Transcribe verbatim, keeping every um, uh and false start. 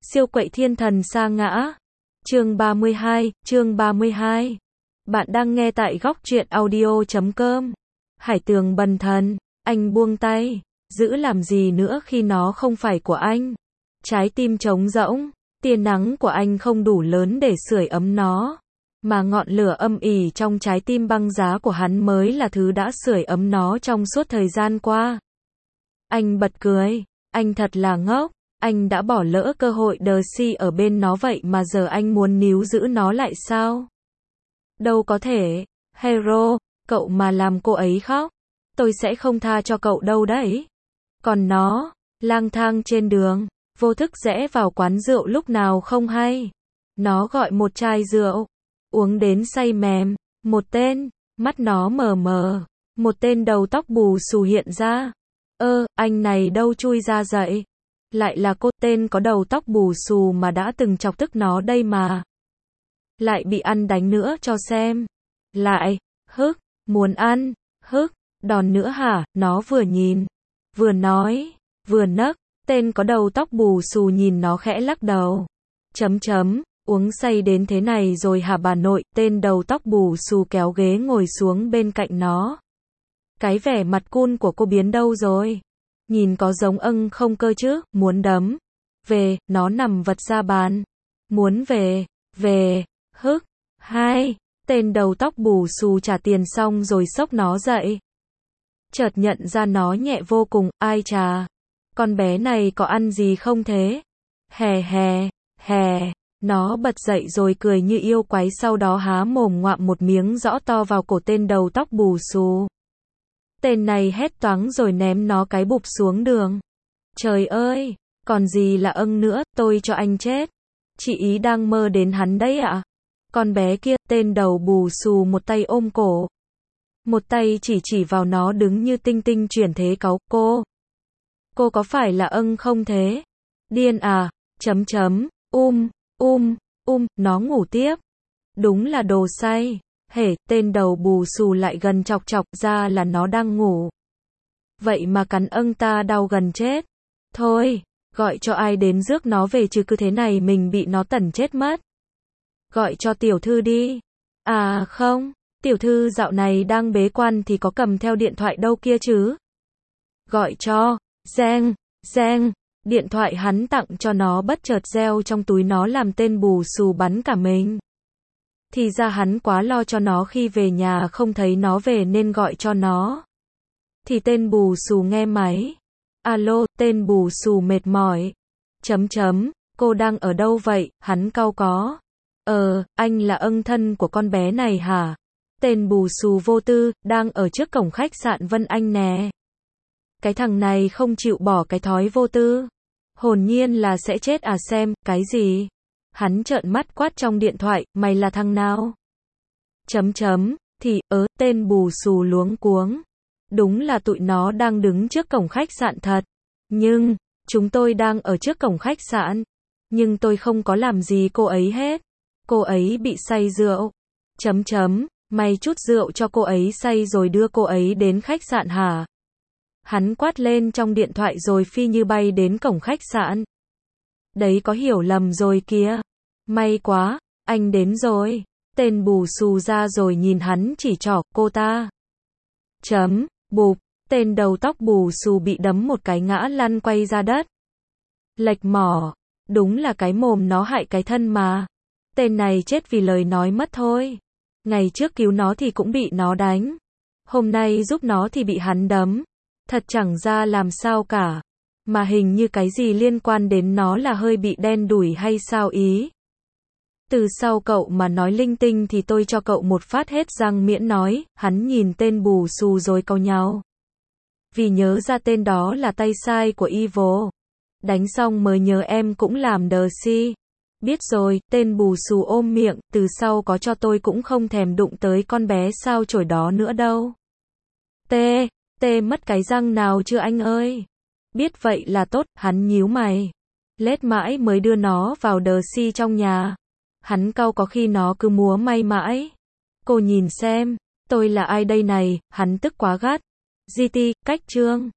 Siêu quậy thiên thần sa ngã. Chương ba mươi hai, chương ba mươi hai. Bạn đang nghe tại góc truyện audio chấm com. Hải Tường bần thần, anh buông tay, giữ làm gì nữa khi nó không phải của anh. Trái tim trống rỗng, tia nắng của anh không đủ lớn để sưởi ấm nó, mà ngọn lửa âm ỉ trong trái tim băng giá của hắn mới là thứ đã sưởi ấm nó trong suốt thời gian qua. Anh bật cười, anh thật là ngốc. Anh đã bỏ lỡ cơ hội Darcy ở bên nó vậy mà giờ anh muốn níu giữ nó lại sao? Đâu có thể, Hero, cậu mà làm cô ấy khóc, tôi sẽ không tha cho cậu đâu đấy. Còn nó, lang thang trên đường, vô thức rẽ vào quán rượu lúc nào không hay. Nó gọi một chai rượu, uống đến say mềm, một tên, mắt nó mờ mờ, một tên đầu tóc bù xù hiện ra. Ơ, anh này đâu chui ra dậy? Lại là cô, tên có đầu tóc bù xù mà đã từng chọc tức nó đây mà. Lại bị ăn đánh nữa cho xem. Lại, hức, muốn ăn, hức, đòn nữa hả? Nó vừa nhìn, vừa nói, vừa nấc, tên có đầu tóc bù xù nhìn nó khẽ lắc đầu. Chấm chấm, uống say đến thế này rồi hả bà nội? Tên đầu tóc bù xù kéo ghế ngồi xuống bên cạnh nó. Cái vẻ mặt cool của cô biến đâu rồi? Nhìn có giống ưng không cơ chứ? Muốn đấm về, nó nằm vật ra bàn. Muốn về, về, hức, hai, tên đầu tóc bù xù trả tiền xong rồi xốc nó dậy. Chợt nhận ra nó nhẹ vô cùng, ai chà, con bé này có ăn gì không thế? Hè hè, hè, nó bật dậy rồi cười như yêu quái, sau đó há mồm ngoạm một miếng rõ to vào cổ tên đầu tóc bù xù. Tên này hét toáng rồi ném nó cái bụp xuống đường. Trời ơi, còn gì là ưng nữa, tôi cho anh chết. Chị ý đang mơ đến hắn đấy ạ. À? Con bé kia, tên đầu bù xù một tay ôm cổ, một tay chỉ chỉ vào nó đứng như tinh tinh chuyển thế cáu. Cô, cô có phải là ưng không thế? Điên à, chấm chấm, um, um, um, nó ngủ tiếp. Đúng là đồ say. Hể, tên đầu bù xù lại gần chọc chọc ra là nó đang ngủ. Vậy mà cắn ưng ta đau gần chết. Thôi, gọi cho ai đến rước nó về chứ cứ thế này mình bị nó tẩn chết mất. Gọi cho tiểu thư đi. À không, tiểu thư dạo này đang bế quan thì có cầm theo điện thoại đâu kia chứ. Gọi cho, reng, reng, điện thoại hắn tặng cho nó bất chợt reo trong túi nó làm tên bù xù bắn cả mình. Thì ra hắn quá lo cho nó khi về nhà không thấy nó về nên gọi cho nó. Thì tên bù xù nghe máy. Alo, tên bù xù mệt mỏi. Chấm chấm, cô đang ở đâu vậy? Hắn cau có. Ờ, anh là ưng thân của con bé này hả? Tên bù xù vô tư, đang ở trước cổng khách sạn Vân Anh nè. Cái thằng này không chịu bỏ cái thói vô tư. Hồn nhiên là sẽ chết à xem, cái gì? Hắn trợn mắt quát trong điện thoại, mày là thằng nào? Chấm chấm, thì, ớ, tên bù xù luống cuống. Đúng là tụi nó đang đứng trước cổng khách sạn thật. Nhưng, chúng tôi đang ở trước cổng khách sạn. Nhưng tôi không có làm gì cô ấy hết. Cô ấy bị say rượu. Chấm chấm, mày chút rượu cho cô ấy say rồi đưa cô ấy đến khách sạn hả? Hắn quát lên trong điện thoại rồi phi như bay đến cổng khách sạn. Đấy có hiểu lầm rồi kìa. May quá, anh đến rồi. Tên bù xù ra rồi nhìn hắn chỉ trỏ, cô ta. Chấm, bụp, tên đầu tóc bù xù bị đấm một cái ngã lăn quay ra đất. Lệch mỏ, đúng là cái mồm nó hại cái thân mà. Tên này chết vì lời nói mất thôi. Ngày trước cứu nó thì cũng bị nó đánh. Hôm nay giúp nó thì bị hắn đấm. Thật chẳng ra làm sao cả. Mà hình như cái gì liên quan đến nó là hơi bị đen đủi hay sao ý. Từ sau cậu mà nói linh tinh thì tôi cho cậu một phát hết răng miễn nói. Hắn nhìn tên bù xù rồi cau nhau. Vì nhớ ra tên đó là tay sai của Evil. Đánh xong mới nhớ em cũng làm Darcy. Biết rồi, tên bù xù ôm miệng, từ sau có cho tôi cũng không thèm đụng tới con bé sao chổi đó nữa đâu. Tê, tê mất cái răng nào chưa anh ơi? Biết vậy là tốt, hắn nhíu mày. Lết mãi mới đưa nó vào Darcy trong nhà. Hắn cau có khi nó cứ múa may mãi. Cô nhìn xem, tôi là ai đây này, hắn tức quá gắt. giê tê, cách chương.